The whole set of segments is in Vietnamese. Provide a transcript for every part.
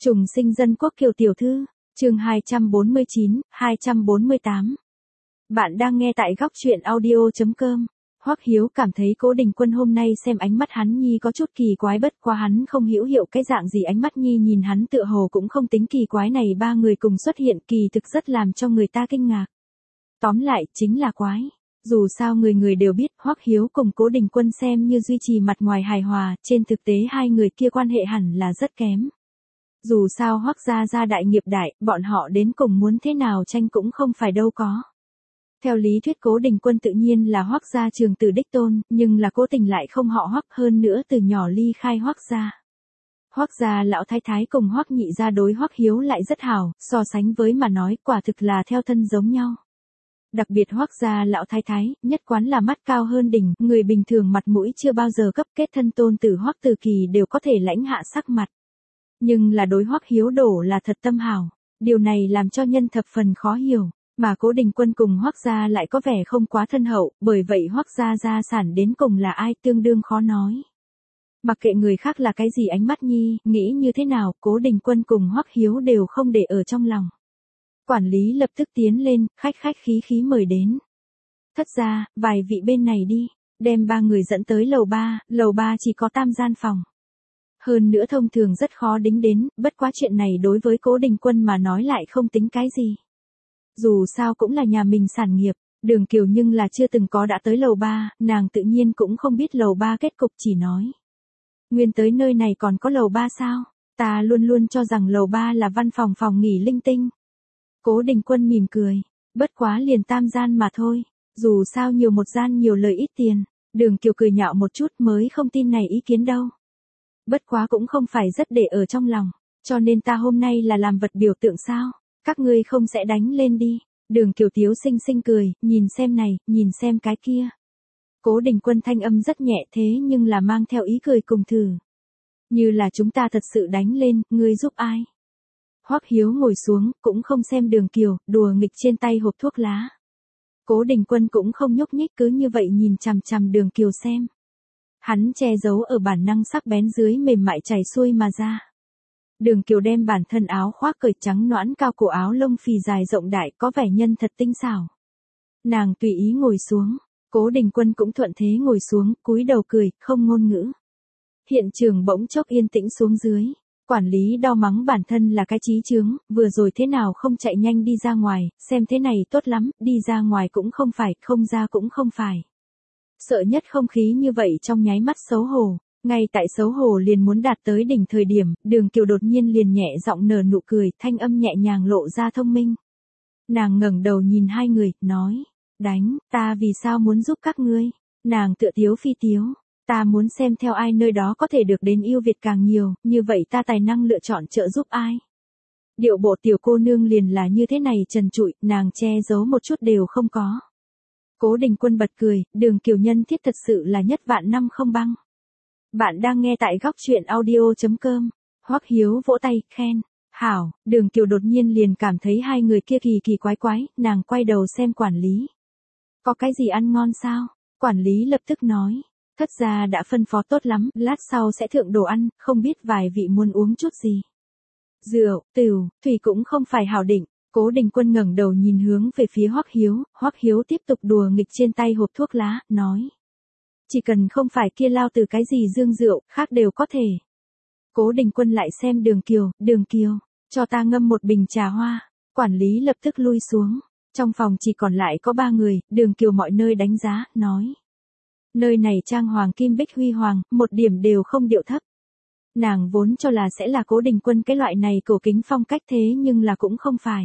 Trùng sinh dân quốc Kiều tiểu thư, chương 249, 248. Bạn đang nghe tại góc truyện audio.com. Hoắc Hiếu cảm thấy Cố Đình Quân hôm nay xem ánh mắt hắn nhi có chút kỳ quái, bất quá hắn không hiểu hiểu cái dạng gì ánh mắt nhi nhìn hắn tựa hồ cũng không tính kỳ quái, này ba người cùng xuất hiện kỳ thực rất làm cho người ta kinh ngạc. Tóm lại chính là quái. Dù sao người người đều biết Hoắc Hiếu cùng Cố Đình Quân xem như duy trì mặt ngoài hài hòa, trên thực tế hai người kia quan hệ hẳn là rất kém. Dù sao Hoắc gia đại nghiệp đại, bọn họ đến cùng muốn thế nào tranh cũng không phải đâu có. Theo lý thuyết Cố Đình Quân tự nhiên là Hoắc gia trường tử đích tôn, nhưng là Cố Tình lại không họ Hoắc, hơn nữa từ nhỏ ly khai Hoắc gia. Hoắc gia lão thái thái cùng Hoắc nhị gia đối Hoắc Hiếu lại rất hảo, so sánh với mà nói quả thực là theo thân giống nhau. Đặc biệt Hoắc gia lão thái thái, nhất quán là mắt cao hơn đỉnh, người bình thường mặt mũi chưa bao giờ cấp, kết thân tôn tử Hoắc Từ Kỳ đều có thể lãnh hạ sắc mặt. Nhưng là đối Hoắc Hiếu đổ là thật tâm hảo, điều này làm cho nhân thập phần khó hiểu, mà Cố Đình Quân cùng Hoắc gia lại có vẻ không quá thân hậu, bởi vậy Hoắc gia gia sản đến cùng là ai tương đương khó nói. Mặc kệ người khác là cái gì ánh mắt nhi, nghĩ như thế nào, Cố Đình Quân cùng Hoắc Hiếu đều không để ở trong lòng. Quản lý lập tức tiến lên, khách khí mời đến. Thất gia, vài vị bên này đi, đem ba người dẫn tới lầu 3 chỉ có tam gian phòng. Hơn nữa thông thường rất khó đính đến, bất quá chuyện này đối với Cố Đình Quân mà nói lại không tính cái gì. Dù sao cũng là nhà mình sản nghiệp, Đường Kiều nhưng là chưa từng có đã tới lầu 3, nàng tự nhiên cũng không biết lầu 3 kết cục, chỉ nói. Nguyên tới nơi này còn có lầu 3 sao? Ta luôn luôn cho rằng lầu 3 là văn phòng nghỉ linh tinh. Cố Đình Quân mỉm cười, bất quá liền tam gian mà thôi, dù sao nhiều một gian nhiều lời ít tiền. Đường Kiều cười nhạo một chút, mới không tin này ý kiến đâu. Bất quá cũng không phải rất để ở trong lòng, cho nên ta hôm nay là làm vật biểu tượng sao, các ngươi không sẽ đánh lên đi. Đường Kiều Tiếu xinh cười, nhìn xem này, nhìn xem cái kia. Cố Đình Quân thanh âm rất nhẹ thế nhưng là mang theo ý cười cùng thử. Như là chúng ta thật sự đánh lên, ngươi giúp ai? Hoắc Hiếu ngồi xuống, cũng không xem Đường Kiều, đùa nghịch trên tay hộp thuốc lá. Cố Đình Quân cũng không nhúc nhích, cứ như vậy nhìn chằm chằm Đường Kiều xem. Hắn che giấu ở bản năng sắc bén dưới mềm mại chảy xuôi mà ra. Đường Kiều đem bản thân áo khoác cởi trắng nõn cao cổ áo lông phì dài rộng đại, có vẻ nhân thật tinh xảo. Nàng tùy ý ngồi xuống, Cố Đình Quân cũng thuận thế ngồi xuống, cúi đầu cười, không ngôn ngữ. Hiện trường bỗng chốc yên tĩnh xuống dưới. Quản lý đau mắng bản thân là cái chí chướng, vừa rồi thế nào không chạy nhanh đi ra ngoài, xem thế này tốt lắm, đi ra ngoài cũng không phải, không ra cũng không phải. Sợ nhất không khí như vậy trong nháy mắt xấu hổ, ngay tại xấu hổ liền muốn đạt tới đỉnh thời điểm, Đường Kiều đột nhiên liền nhẹ giọng nở nụ cười, thanh âm nhẹ nhàng lộ ra thông minh. Nàng ngẩng đầu nhìn hai người, nói, đánh, ta vì sao muốn giúp các ngươi, nàng tựa tiếu phi tiếu. Ta muốn xem theo ai nơi đó có thể được đến yêu Việt càng nhiều, như vậy ta tài năng lựa chọn trợ giúp ai. Điệu bộ tiểu cô nương liền là như thế này trần trụi, nàng che giấu một chút đều không có. Cố Đình Quân bật cười, Đường Kiều nhân thiết thật sự là nhất vạn năm không băng. Bạn đang nghe tại góc truyện audio.com. Hoắc Hiếu vỗ tay, khen. Hảo, Đường Kiều đột nhiên liền cảm thấy hai người kia kỳ quái, nàng quay đầu xem quản lý. Có cái gì ăn ngon sao? Quản lý lập tức nói. Thất gia đã phân phó tốt lắm, lát sau sẽ thượng đồ ăn, không biết vài vị muốn uống chút gì. Rượu, tửu, thủy cũng không phải hảo định. Cố Đình Quân ngẩng đầu nhìn hướng về phía Hoắc Hiếu tiếp tục đùa nghịch trên tay hộp thuốc lá, nói. Chỉ cần không phải kia lao từ cái gì dương rượu, khác đều có thể. Cố Đình Quân lại xem Đường Kiều, cho ta ngâm một bình trà hoa. Quản lý lập tức lui xuống. Trong phòng chỉ còn lại có ba người, Đường Kiều mọi nơi đánh giá, nói. Nơi này trang hoàng kim bích huy hoàng, một điểm đều không điệu thấp. Nàng vốn cho là sẽ là Cố Đình Quân cái loại này cổ kính phong cách thế nhưng là cũng không phải.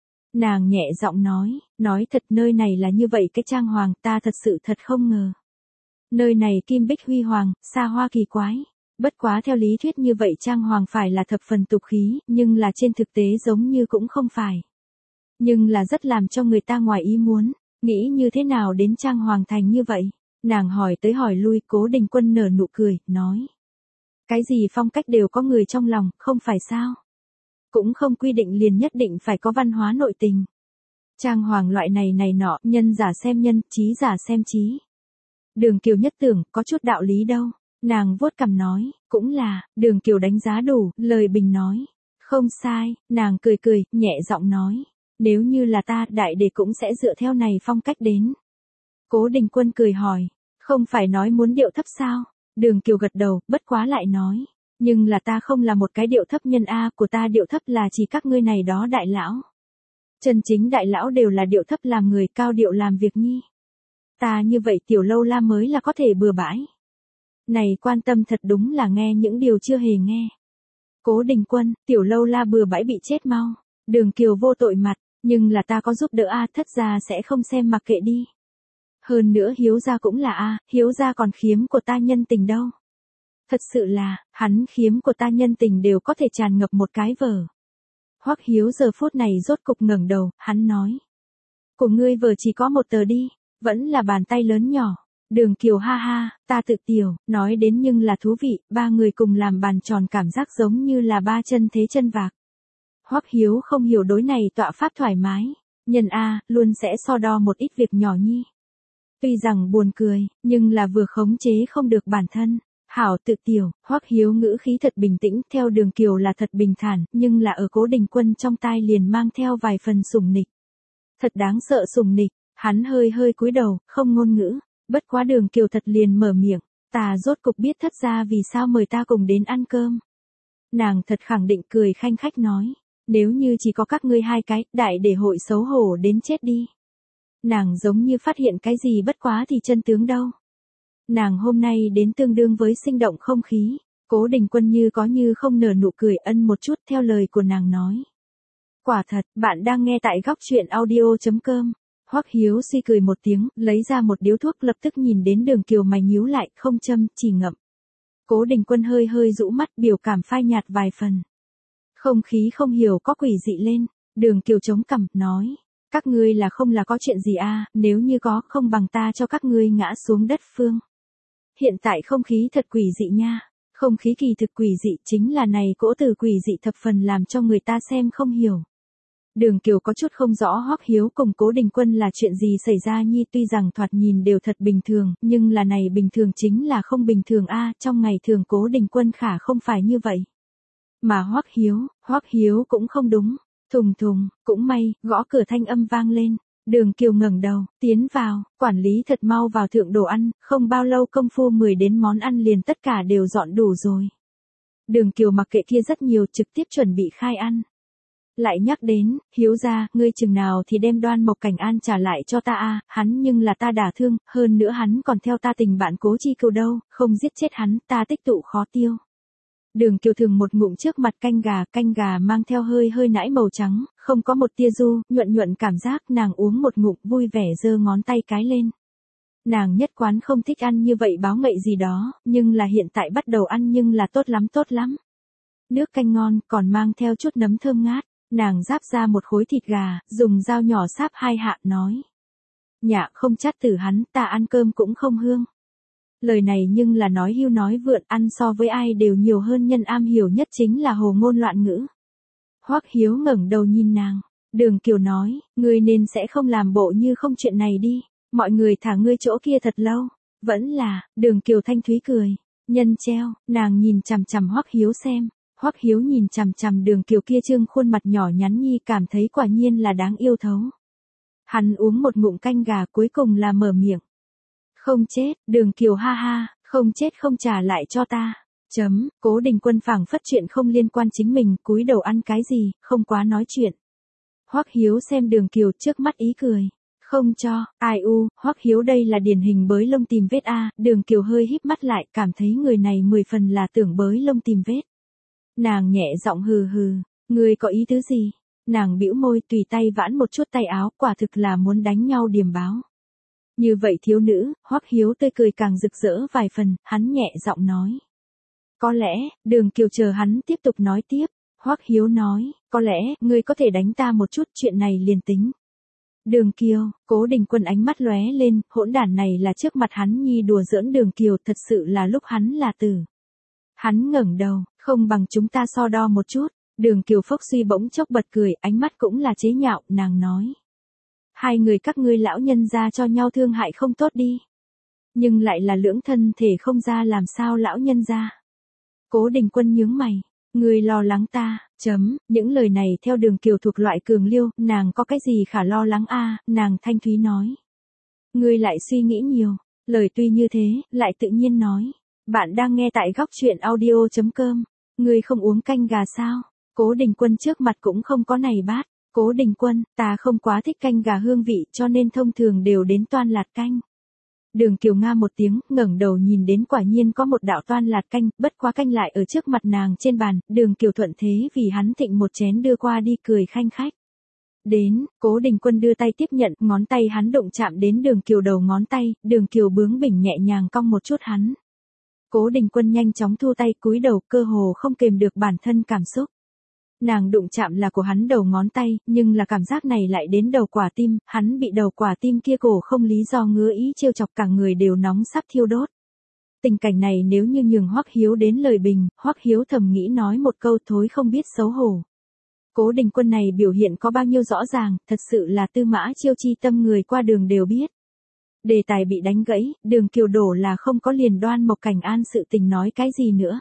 Nàng nhẹ giọng nói thật nơi này là như vậy cái trang hoàng, ta thật sự thật không ngờ. Nơi này kim bích huy hoàng, xa hoa kỳ quái. Bất quá theo lý thuyết như vậy trang hoàng phải là thập phần tục khí, nhưng là trên thực tế giống như cũng không phải. Nhưng là rất làm cho người ta ngoài ý muốn, nghĩ như thế nào đến trang hoàng thành như vậy. Nàng hỏi tới hỏi lui, Cố Đình Quân nở nụ cười, nói. Cái gì phong cách đều có người trong lòng, không phải sao? Cũng không quy định liền nhất định phải có văn hóa nội tình. Trang hoàng loại này nọ, nhân giả xem nhân, trí giả xem trí. Đường Kiều nhất tưởng, có chút đạo lý đâu. Nàng vuốt cằm nói, cũng là, Đường Kiều đánh giá đủ, lời bình nói. Không sai, nàng cười cười, nhẹ giọng nói. Nếu như là ta, đại đệ cũng sẽ dựa theo này phong cách đến. Cố Đình Quân cười hỏi. Không phải nói muốn điệu thấp sao? Đường Kiều gật đầu, bất quá lại nói. Nhưng là ta không là một cái điệu thấp nhân A, của ta điệu thấp là chỉ các ngươi này đó đại lão. Chân chính đại lão đều là điệu thấp làm người, cao điệu làm việc nhi. Ta như vậy tiểu lâu la mới là có thể bừa bãi. Này quan tâm thật đúng là nghe những điều chưa hề nghe. Cố Đình Quân, tiểu lâu la bừa bãi bị chết mau. Đường Kiều vô tội mặt, nhưng là ta có giúp đỡ A, thất gia sẽ không xem mặc kệ đi. Hơn nữa Hiếu gia cũng là A, Hiếu gia còn khiếm của ta nhân tình đâu. Thật sự là, hắn khiếm của ta nhân tình đều có thể tràn ngập một cái vở. Hoắc Hiếu giờ phút này rốt cục ngẩng đầu, hắn nói. Của ngươi vở chỉ có một tờ đi, vẫn là bàn tay lớn nhỏ. Đường Kiều ha ha, ta tự tiểu, nói đến nhưng là thú vị, ba người cùng làm bàn tròn cảm giác giống như là ba chân thế chân vạc. Hoắc Hiếu không hiểu đối này tọa pháp thoải mái, nhân A, luôn sẽ so đo một ít việc nhỏ nhi. Tuy rằng buồn cười, nhưng là vừa khống chế không được bản thân. Hảo tự tiểu, Hoắc Hiếu ngữ khí thật bình tĩnh, theo Đường Kiều là thật bình thản, nhưng là ở Cố Đình Quân trong tai liền mang theo vài phần sủng nịch. Thật đáng sợ sủng nịch, hắn hơi hơi cúi đầu, không ngôn ngữ, bất quá Đường Kiều thật liền mở miệng, ta rốt cục biết thất gia vì sao mời ta cùng đến ăn cơm. Nàng thật khẳng định cười khanh khách nói, nếu như chỉ có các ngươi hai cái, đại để hội xấu hổ đến chết đi. Nàng giống như phát hiện cái gì bất quá thì chân tướng đâu. Nàng hôm nay đến tương đương với sinh động không khí, Cố Đình Quân như có như không nở nụ cười ân một chút theo lời của nàng nói. Quả thật, bạn đang nghe tại góc truyện audio.com. Hoắc Hiếu suy cười một tiếng, lấy ra một điếu thuốc lập tức nhìn đến Đường Kiều mày nhíu lại, không châm, chỉ ngậm. Cố Đình Quân hơi hơi rũ mắt, biểu cảm phai nhạt vài phần. Không khí không hiểu có quỷ dị lên, Đường Kiều chống cằm, nói. Các ngươi là không là có chuyện gì a, nếu như có, không bằng ta cho các ngươi ngã xuống đất phương. Hiện tại không khí thật quỷ dị nha, không khí kỳ thực quỷ dị chính là này cỗ từ quỷ dị thập phần làm cho người ta xem không hiểu. Đường Kiều có chút không rõ Hoắc Hiếu cùng Cố Đình Quân là chuyện gì xảy ra nhi, tuy rằng thoạt nhìn đều thật bình thường, nhưng là này bình thường chính là không bình thường a, trong ngày thường Cố Đình Quân khả không phải như vậy. Mà Hoắc Hiếu cũng không đúng. Thùng thùng, cũng may, gõ cửa thanh âm vang lên. Đường Kiều ngẩng đầu, tiến vào, quản lý thật mau vào thượng đồ ăn, không bao lâu công phu 10 đến món ăn liền tất cả đều dọn đủ rồi. Đường Kiều mặc kệ kia rất nhiều, trực tiếp chuẩn bị khai ăn. Lại nhắc đến, Hiếu gia, ngươi chừng nào thì đem Đoan Mộc Cảnh An trả lại cho ta a, hắn nhưng là ta đả thương, hơn nữa hắn còn theo ta tình bạn Cố Chi Cừu đâu, không giết chết hắn, ta tích tụ khó tiêu. Đường Kiều thường một ngụm trước mặt canh gà mang theo hơi hơi nãi màu trắng, không có một tia du, nhuận cảm giác, nàng uống một ngụm vui vẻ giơ ngón tay cái lên. Nàng nhất quán không thích ăn như vậy báo ngậy gì đó, nhưng là hiện tại bắt đầu ăn nhưng là tốt lắm. Nước canh ngon, còn mang theo chút nấm thơm ngát, nàng ráp ra một khối thịt gà, dùng dao nhỏ sáp hai hạ, nói. Nhạ không chát tử hắn, ta ăn cơm cũng không hương. Lời này nhưng là nói hưu nói vượn, ăn so với ai đều nhiều hơn, nhân am hiểu nhất chính là hồ ngôn loạn ngữ. Hoắc Hiếu ngẩng đầu nhìn nàng, Đường Kiều nói, ngươi nên sẽ không làm bộ như không chuyện này đi, mọi người thả ngươi chỗ kia thật lâu, vẫn là, Đường Kiều thanh thúy cười, nhân treo, nàng nhìn chằm chằm Hoắc Hiếu xem, Hoắc Hiếu nhìn chằm chằm Đường Kiều kia trương khuôn mặt nhỏ nhắn nhi, cảm thấy quả nhiên là đáng yêu thấu. Hắn uống một ngụm canh gà cuối cùng là mở miệng. Không chết, Đường Kiều ha ha, không chết không trả lại cho ta. Cố Đình Quân phảng phất chuyện không liên quan chính mình, cúi đầu ăn cái gì, không quá nói chuyện. Hoắc Hiếu xem Đường Kiều trước mắt ý cười. Không cho, ai u, Hoắc Hiếu đây là điển hình bới lông tìm vết a. Đường Kiều hơi híp mắt lại, cảm thấy người này 10 phần là tưởng bới lông tìm vết. Nàng nhẹ giọng hừ hừ, ngươi có ý tứ gì? Nàng bĩu môi, tùy tay vãn một chút tay áo, quả thực là muốn đánh nhau điềm báo. Như vậy thiếu nữ, Hoắc Hiếu tươi cười càng rực rỡ vài phần, hắn nhẹ giọng nói. Có lẽ, Đường Kiều chờ hắn tiếp tục nói tiếp, Hoắc Hiếu nói, có lẽ, ngươi có thể đánh ta một chút, chuyện này liền tính. Đường Kiều, Cố Đình Quân ánh mắt lóe lên, hỗn đản này là trước mặt hắn nhi đùa giỡn Đường Kiều, thật sự là lúc hắn là tử. Hắn ngẩng đầu, không bằng chúng ta so đo một chút, Đường Kiều phốc suy bỗng chốc bật cười, ánh mắt cũng là chế nhạo, nàng nói. Hai người các ngươi lão nhân ra cho nhau thương hại không tốt đi. Nhưng lại là lưỡng thân thể không ra làm sao lão nhân ra. Cố Đình Quân nhướng mày, Ngươi lo lắng ta, những lời này theo Đường Kiều thuộc loại cường liêu, nàng có cái gì khả lo lắng a, nàng thanh thúy nói. Ngươi lại suy nghĩ nhiều, lời tuy như thế, lại tự nhiên nói. Bạn đang nghe tại góc chuyện audio.com, ngươi không uống canh gà sao? Cố Đình Quân trước mặt cũng không có này bát. Cố Đình Quân, ta không quá thích canh gà hương vị cho nên thông thường đều đến toan lạt canh. Đường Kiều Nga một tiếng, ngẩng đầu nhìn đến quả nhiên có một đạo toan lạt canh, bất quá canh lại ở trước mặt nàng trên bàn, Đường Kiều thuận thế vì hắn thịnh một chén đưa qua đi cười khanh khách. Đến, Cố Đình Quân đưa tay tiếp nhận, ngón tay hắn đụng chạm đến Đường Kiều đầu ngón tay, Đường Kiều bướng bỉnh nhẹ nhàng cong một chút hắn. Cố Đình Quân nhanh chóng thu tay cúi đầu, cơ hồ không kềm được bản thân cảm xúc. Nàng đụng chạm là của hắn đầu ngón tay, nhưng là cảm giác này lại đến đầu quả tim, hắn bị đầu quả tim kia cổ không lý do ngứa ý trêu chọc, cả người đều nóng sắp thiêu đốt. Tình cảnh này nếu như nhường Hoắc Hiếu đến lời bình, Hoắc Hiếu thầm nghĩ nói một câu thối không biết xấu hổ. Cố Đình Quân này biểu hiện có bao nhiêu rõ ràng, thật sự là Tư Mã Chiêu chi tâm người qua đường đều biết. Đề tài bị đánh gãy, Đường Kiều đổ là không có liền Đoan Mộc Cảnh An sự tình nói cái gì nữa.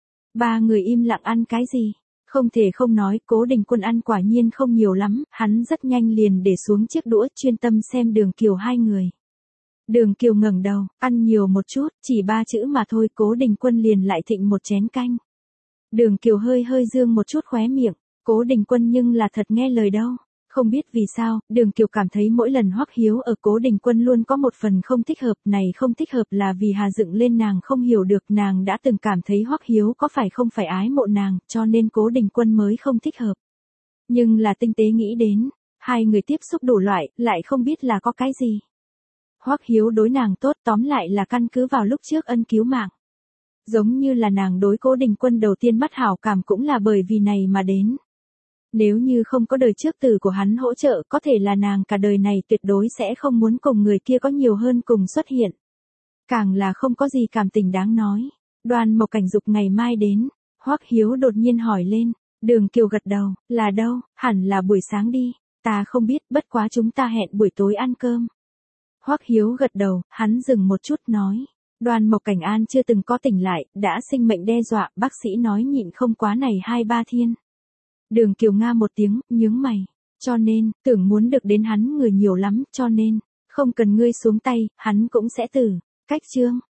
Ba người im lặng ăn cái gì? Không thể không nói, Cố Đình Quân ăn quả nhiên không nhiều lắm, hắn rất nhanh liền để xuống chiếc đũa chuyên tâm xem Đường Kiều hai người. Đường Kiều ngẩng đầu, ăn nhiều một chút, chỉ 3 chữ mà thôi, Cố Đình Quân liền lại thịnh một chén canh. Đường Kiều hơi hơi dương một chút khóe miệng, Cố Đình Quân nhưng là thật nghe lời đâu. Không biết vì sao, Đường Kiều cảm thấy mỗi lần Hoắc Hiếu ở Cố Đình Quân luôn có một phần không thích hợp, này không thích hợp là vì Hà dựng lên nàng không hiểu được, nàng đã từng cảm thấy Hoắc Hiếu có phải không phải ái mộ nàng, cho nên Cố Đình Quân mới không thích hợp. Nhưng là tinh tế nghĩ đến, hai người tiếp xúc đủ loại, lại không biết là có cái gì. Hoắc Hiếu đối nàng tốt, tóm lại là căn cứ vào lúc trước ân cứu mạng. Giống như là nàng đối Cố Đình Quân đầu tiên bắt hảo cảm cũng là bởi vì này mà đến. Nếu như không có đời trước tử của hắn hỗ trợ, có thể là nàng cả đời này tuyệt đối sẽ không muốn cùng người kia có nhiều hơn cùng xuất hiện. Càng là không có gì cảm tình đáng nói. Đoan Mộc Cảnh dục ngày mai đến. Hoắc Hiếu đột nhiên hỏi lên. Đường Kiều gật đầu, là đâu, hẳn là buổi sáng đi. Ta không biết, bất quá chúng ta hẹn buổi tối ăn cơm. Hoắc Hiếu gật đầu, hắn dừng một chút nói. Đoan Mộc Cảnh An chưa từng có tỉnh lại, đã sinh mệnh đe dọa, bác sĩ nói nhịn không quá này 2-3 thiên. Đường Kiều Nga một tiếng, nhướng mày. Cho nên, tưởng muốn được đến hắn người nhiều lắm, cho nên, không cần ngươi xuống tay, hắn cũng sẽ tử. Cách chương.